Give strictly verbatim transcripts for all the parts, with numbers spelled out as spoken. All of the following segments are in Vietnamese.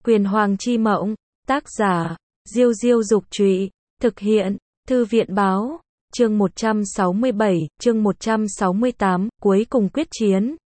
Quyền Hoàng chi mộng, tác giả, Diêu Diêu Dục Trụy, thực hiện, Thư viện Báo, chương một trăm sáu mươi bảy, chương một trăm sáu mươi tám, cuối cùng quyết chiến.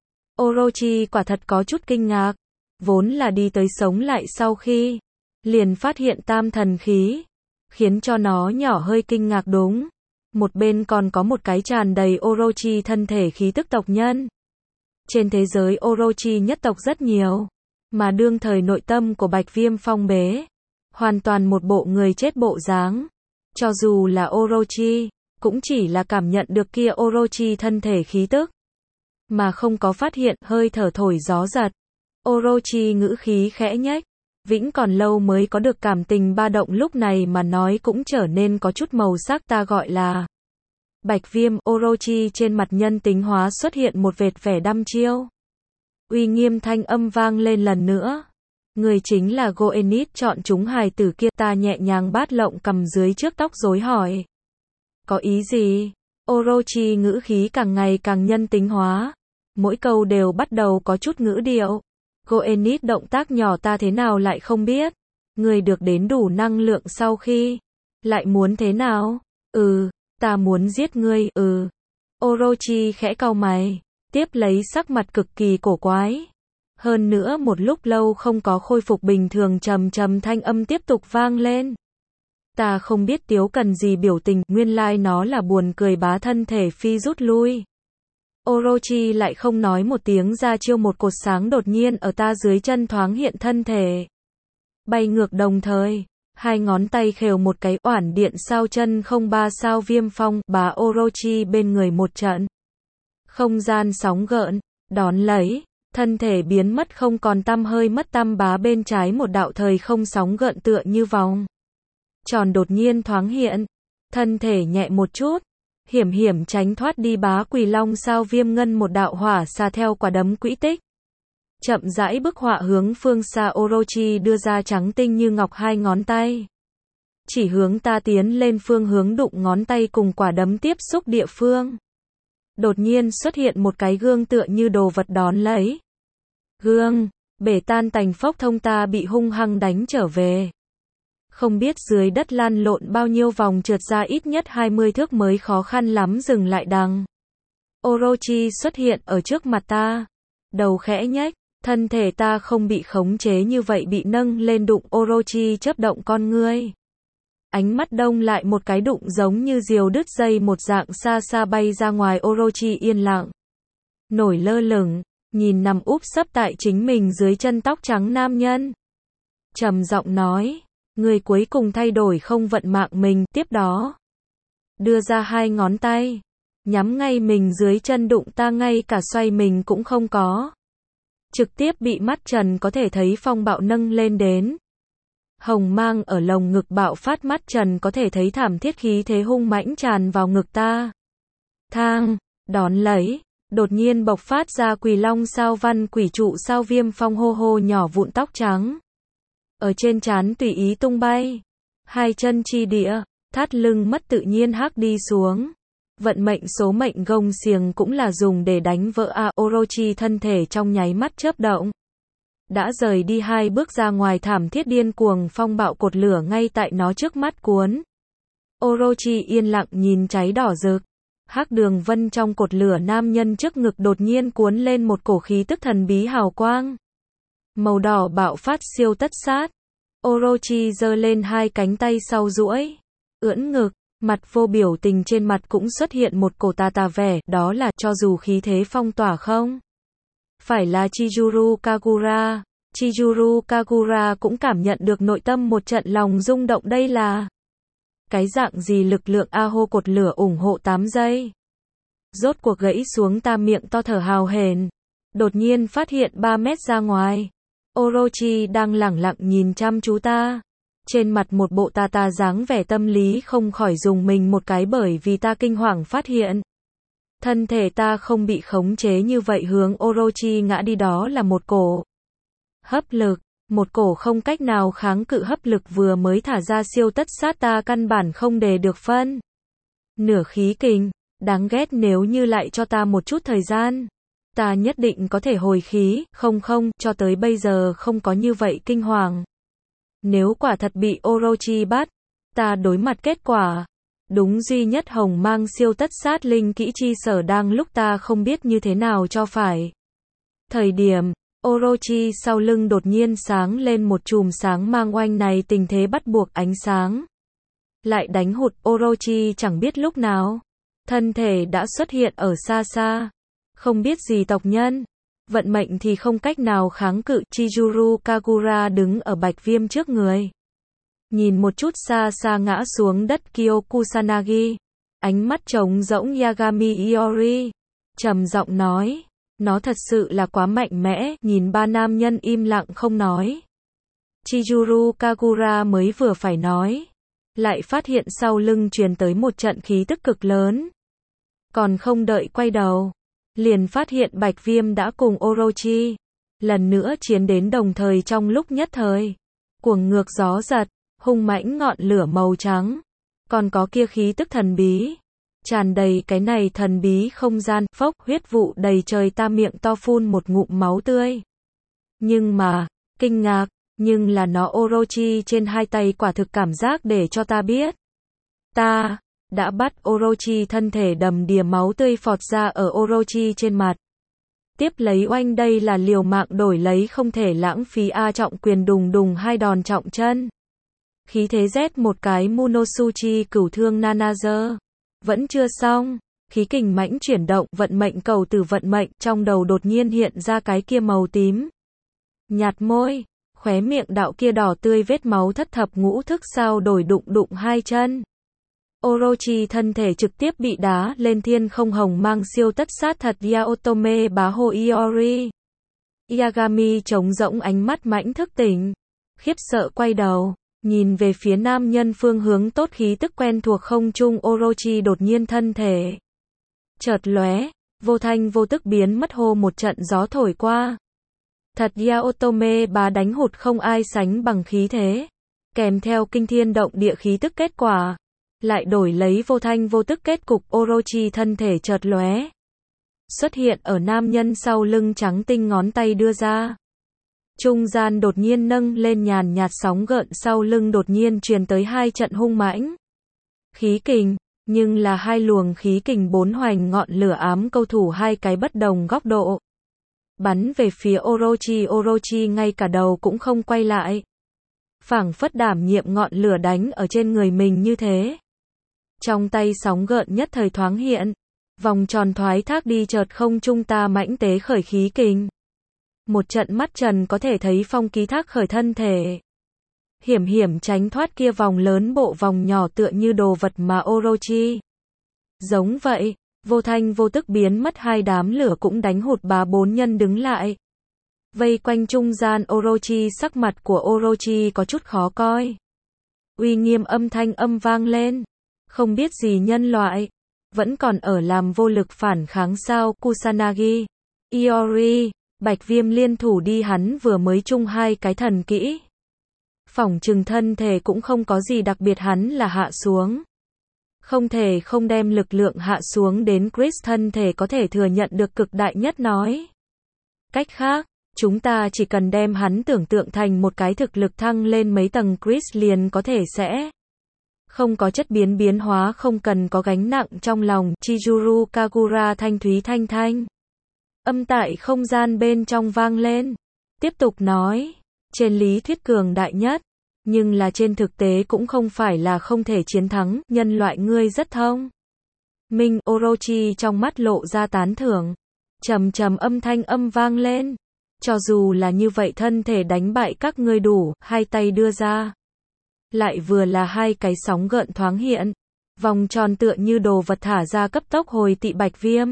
Orochi quả thật có chút kinh ngạc, vốn là đi tới sống lại sau khi, liền phát hiện tam thần khí, khiến cho nó nhỏ hơi kinh ngạc đúng. Một bên còn có một cái tràn đầy Orochi thân thể khí tức tộc nhân. Trên thế giới Orochi nhất tộc rất nhiều, mà đương thời nội tâm của Bạch Viêm phong bế, hoàn toàn một bộ người chết bộ dáng. Cho dù là Orochi, cũng chỉ là cảm nhận được kia Orochi thân thể khí tức, mà không có phát hiện hơi thở thổi gió giật. Orochi ngữ khí khẽ nhếch, vĩnh còn lâu mới có được cảm tình ba động, lúc này mà nói cũng trở nên có chút màu sắc. Ta gọi là Bạch Viêm. Orochi trên mặt nhân tính hóa xuất hiện một vệt vẻ đăm chiêu. Uy nghiêm thanh âm vang lên lần nữa. Người chính là Goenit chọn chúng hài tử kia. Ta nhẹ nhàng bát lộng cầm dưới trước tóc rối hỏi. Có ý gì? Orochi ngữ khí càng ngày càng nhân tính hóa. Mỗi câu đều bắt đầu có chút ngữ điệu. Goenit động tác nhỏ ta thế nào lại không biết. Người được đến đủ năng lượng sau khi. Lại muốn thế nào? Ừ, ta muốn giết ngươi. Ừ. Orochi khẽ cau mày. Tiếp lấy sắc mặt cực kỳ cổ quái. Hơn nữa một lúc lâu không có khôi phục bình thường, trầm trầm thanh âm tiếp tục vang lên. Ta không biết Tiếu cần gì biểu tình, nguyên lai like nó là buồn cười. Bá thân thể phi rút lui. Orochi lại không nói một tiếng ra chiêu, một cột sáng đột nhiên ở ta dưới chân thoáng hiện, thân thể bay ngược, đồng thời hai ngón tay khều một cái oản điện sao chân không ba sao Viêm phong bá Orochi bên người một trận. Không gian sóng gợn, đón lấy, thân thể biến mất không còn tăm hơi mất tăm. Bá bên trái một đạo thời không sóng gợn tựa như vòng tròn đột nhiên thoáng hiện, thân thể nhẹ một chút, hiểm hiểm tránh thoát đi. Bá Quỳ Long sao Viêm ngân một đạo hỏa xa theo quả đấm quỹ tích, chậm rãi bức họa hướng phương xa. Orochi đưa ra trắng tinh như ngọc hai ngón tay, chỉ hướng ta tiến lên phương hướng đụng ngón tay cùng quả đấm tiếp xúc địa phương. Đột nhiên xuất hiện một cái gương tựa như đồ vật, đón lấy. Gương, bể tan tành phốc thông, ta bị hung hăng đánh trở về. Không biết dưới đất lăn lộn bao nhiêu vòng, trượt ra ít nhất hai mươi thước mới khó khăn lắm dừng lại. Đằng Orochi xuất hiện ở trước mặt ta, đầu khẽ nhếch, thân thể ta không bị khống chế như vậy bị nâng lên đụng. Orochi chớp động con ngươi, ánh mắt đông lại một cái, đụng giống như diều đứt dây một dạng, xa xa bay ra ngoài. Orochi yên lặng, nổi lơ lửng, nhìn nằm úp sấp tại chính mình dưới chân tóc trắng nam nhân, trầm giọng nói. Người cuối cùng thay đổi không vận mạng mình. Tiếp đó, đưa ra hai ngón tay, nhắm ngay mình dưới chân đụng ta, ngay cả xoay mình cũng không có. Trực tiếp bị mắt trần có thể thấy phong bạo nâng lên đến. Hồng mang ở lồng ngực bạo phát, mắt trần có thể thấy thảm thiết khí thế hung mãnh tràn vào ngực ta. Thang, đón lấy, đột nhiên bộc phát ra Quỳ Long sao văn quỷ trụ sao Viêm phong hô hô nhỏ vụn tóc trắng. Ở trên trán tùy ý tung bay, hai chân chi địa, thắt lưng mất tự nhiên hắc đi xuống. Vận mệnh số mệnh gông xiềng cũng là dùng để đánh vỡ a. Orochi thân thể trong nháy mắt chớp động, đã rời đi hai bước ra ngoài, thảm thiết điên cuồng phong bạo cột lửa ngay tại nó trước mắt cuốn. Orochi yên lặng nhìn cháy đỏ rực, hắc đường vân trong cột lửa nam nhân trước ngực đột nhiên cuốn lên một cổ khí tức thần bí hào quang. Màu đỏ bạo phát siêu tất sát. Orochi giơ lên hai cánh tay sau duỗi, ưỡn ngực, mặt vô biểu tình, trên mặt cũng xuất hiện một cổ tà tà vẻ, đó là cho dù khí thế phong tỏa không phải là Chizuru Kagura, Chizuru Kagura cũng cảm nhận được nội tâm một trận lòng rung động. Đây là cái dạng gì lực lượng a? Hô cột lửa ủng hộ tám giây. Rốt cuộc gãy xuống, ta miệng to thở hào hển, đột nhiên phát hiện ba mét ra ngoài. Orochi đang lẳng lặng nhìn chăm chú ta, trên mặt một bộ tà tà dáng vẻ tâm lý, không khỏi dùng mình một cái, bởi vì ta kinh hoàng phát hiện thân thể ta không bị khống chế như vậy hướng Orochi ngã đi. Đó là một cổ hấp lực, một cổ không cách nào kháng cự hấp lực vừa mới thả ra siêu tất sát, ta căn bản không để được phân nửa khí kình. Đáng ghét, nếu như lại cho ta một chút thời gian, Ta nhất định có thể hồi khí, không không, cho tới bây giờ không có như vậy kinh hoàng. Nếu quả thật bị Orochi bắt, ta đối mặt kết quả. Đúng duy nhất hồng mang siêu tất sát linh kỹ chi sở đang lúc ta không biết như thế nào cho phải. Thời điểm, Orochi sau lưng đột nhiên sáng lên một chùm sáng mang oanh này tình thế bắt buộc ánh sáng. Lại đánh hụt Orochi chẳng biết lúc nào. Thân thể đã xuất hiện ở xa xa. Không biết gì tộc nhân. Vận mệnh thì không cách nào kháng cự. Chizuru Kagura đứng ở Bạch Viêm trước người. Nhìn một chút xa xa ngã xuống đất Kyo Kusanagi. Ánh mắt trống rỗng Yagami Iori. Trầm giọng nói. Nó thật sự là quá mạnh mẽ. Nhìn ba nam nhân im lặng không nói. Chizuru Kagura mới vừa phải nói. Lại phát hiện sau lưng truyền tới một trận khí tức cực lớn. Còn không đợi quay đầu. Liền phát hiện Bạch Viêm đã cùng Orochi. Lần nữa chiến đến đồng thời trong lúc nhất thời. Cuồng ngược gió giật. Hung mãnh ngọn lửa màu trắng. Còn có kia khí tức thần bí. Tràn đầy cái này thần bí không gian. Phốc huyết vụ đầy trời ta miệng to phun một ngụm máu tươi. Nhưng mà, kinh ngạc. Nhưng là nó Orochi trên hai tay quả thực cảm giác để cho ta biết. Ta đã bắt Orochi thân thể đầm đìa máu tươi phọt ra ở Orochi trên mặt. Tiếp lấy oanh đây là liều mạng đổi lấy không thể lãng phí A trọng quyền đùng đùng hai đòn trọng chân. Khí thế rét một cái Munosuchi cửu thương Nanager. Vẫn chưa xong. Khí kình mãnh chuyển động vận mệnh cầu từ vận mệnh trong đầu đột nhiên hiện ra cái kia màu tím. Nhạt môi. Khóe miệng đạo kia đỏ tươi vết máu thất thập ngũ thức sao đổi đụng đụng hai chân. Orochi thân thể trực tiếp bị đá lên thiên không hồng mang siêu tất sát thật Yaotome bá hồ Iori. Yagami trống rỗng ánh mắt mãnh thức tỉnh. Khiếp sợ quay đầu, nhìn về phía nam nhân phương hướng tốt khí tức quen thuộc không trung Orochi đột nhiên thân thể. Chợt lóe, vô thanh vô tức biến mất hô một trận gió thổi qua. Thật Yaotome bá đánh hụt không ai sánh bằng khí thế. Kèm theo kinh thiên động địa khí tức kết quả. Lại đổi lấy vô thanh vô tức kết cục Orochi thân thể chợt lóe. Xuất hiện ở nam nhân sau lưng trắng tinh ngón tay đưa ra. Trung gian đột nhiên nâng lên nhàn nhạt sóng gợn sau lưng đột nhiên truyền tới hai trận hung mãnh. Khí kình, nhưng là hai luồng khí kình bốn hoành ngọn lửa ám câu thủ hai cái bất đồng góc độ. Bắn về phía Orochi Orochi ngay cả đầu cũng không quay lại. Phảng phất đảm nhiệm ngọn lửa đánh ở trên người mình như thế. Trong tay sóng gợn nhất thời thoáng hiện. Vòng tròn thoái thác đi chợt không trung ta mãnh tế khởi khí kình. Một trận mắt trần có thể thấy phong ký thác khởi thân thể. Hiểm hiểm tránh thoát kia vòng lớn bộ vòng nhỏ tựa như đồ vật mà Orochi. Giống vậy, vô thanh vô tức biến mất hai đám lửa cũng đánh hụt bá bốn nhân đứng lại. Vây quanh trung gian Orochi sắc mặt của Orochi có chút khó coi. Uy nghiêm âm thanh âm vang lên. Không biết gì nhân loại. Vẫn còn ở làm vô lực phản kháng sao Kusanagi. Iori. Bạch Viêm liên thủ đi hắn vừa mới chung hai cái thần kỹ. Phỏng chừng thân thể cũng không có gì đặc biệt hắn là hạ xuống. Không thể không đem lực lượng hạ xuống đến Chris thân thể có thể thừa nhận được cực đại nhất nói. Cách khác, chúng ta chỉ cần đem hắn tưởng tượng thành một cái thực lực thăng lên mấy tầng Chris liền có thể sẽ. Không có chất biến biến hóa không cần có gánh nặng trong lòng Chizuru Kagura thanh thúy thanh thanh. Âm tại không gian bên trong vang lên. Tiếp tục nói. Trên lý thuyết cường đại nhất. Nhưng là trên thực tế cũng không phải là không thể chiến thắng. Nhân loại ngươi rất thông minh. Orochi trong mắt lộ ra tán thưởng. Trầm trầm âm thanh âm vang lên. Cho dù là như vậy thân thể đánh bại các ngươi đủ. Hai tay đưa ra. Lại vừa là hai cái sóng gợn thoáng hiện. Vòng tròn tựa như đồ vật thả ra cấp tốc hồi tị Bạch Viêm.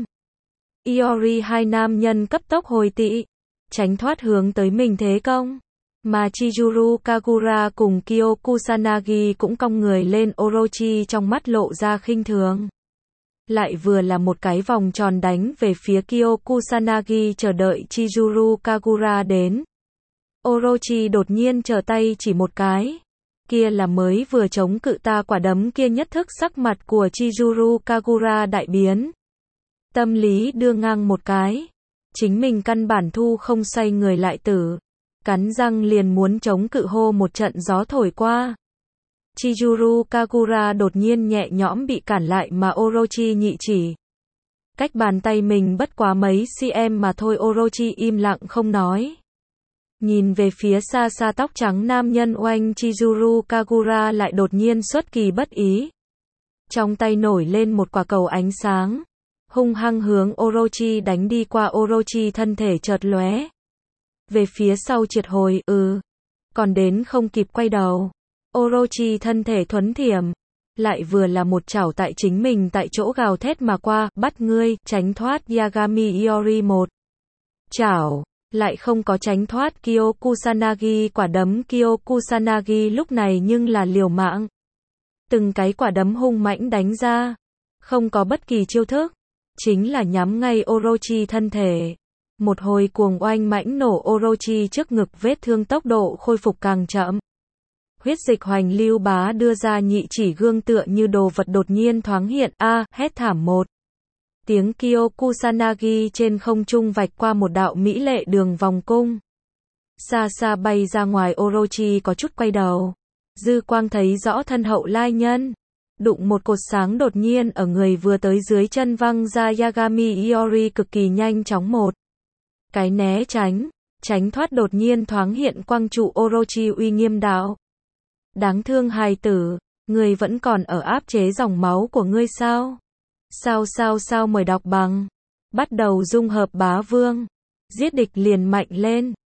Iori hai nam nhân cấp tốc hồi tị. Tránh thoát hướng tới mình thế công. Mà Chizuru Kagura cùng Kyo Kusanagi cũng cong người lên Orochi trong mắt lộ ra khinh thường. Lại vừa là một cái vòng tròn đánh về phía Kyo Kusanagi chờ đợi Chizuru Kagura đến. Orochi đột nhiên trở tay chỉ một cái. Kia là mới vừa chống cự ta quả đấm kia nhất thức sắc mặt của Chizuru Kagura đại biến. Tâm lý đưa ngang một cái. Chính mình căn bản thu không xoay người lại tử. Cắn răng liền muốn chống cự hô một trận gió thổi qua. Chizuru Kagura đột nhiên nhẹ nhõm bị cản lại mà Orochi nhị chỉ. Cách bàn tay mình bất quá mấy cm mà thôi. Orochi im lặng không nói. Nhìn về phía xa xa tóc trắng nam nhân oanh Chizuru Kagura lại đột nhiên xuất kỳ bất ý. Trong tay nổi lên một quả cầu ánh sáng. Hung hăng hướng Orochi đánh đi qua. Orochi thân thể chợt lóe. Về phía sau triệt hồi, ừ. Còn đến không kịp quay đầu. Orochi thân thể thuấn thiểm. Lại vừa là một chảo tại chính mình tại chỗ gào thét mà qua, bắt ngươi, tránh thoát Yagami Iori một. Chảo, lại không có tránh thoát Kyokusanagi. Quả đấm Kyokusanagi lúc này nhưng là liều mạng. Từng cái quả đấm hung mãnh đánh ra. Không có bất kỳ chiêu thức. Chính là nhắm ngay Orochi thân thể. Một hồi cuồng oanh mãnh nổ. Orochi trước ngực vết thương tốc độ khôi phục càng chậm. Huyết dịch hoành lưu bá đưa ra nhị chỉ gương tựa như đồ vật đột nhiên thoáng hiện. A, hét thảm một tiếng. Kyokusanagi trên không trung vạch qua một đạo mỹ lệ đường vòng cung. Xa xa bay ra ngoài. Orochi có chút quay đầu. Dư quang thấy rõ thân hậu lai nhân. Đụng một cột sáng đột nhiên ở người vừa tới dưới chân văng ra. Yagami Iori cực kỳ nhanh chóng một cái né tránh. Tránh thoát đột nhiên thoáng hiện quang trụ. Orochi uy nghiêm đạo. Đáng thương hài tử, người vẫn còn ở áp chế dòng máu của ngươi sao? Sao sao sao mời đọc bằng. Bắt đầu dung hợp bá vương. Giết địch liền mạnh lên.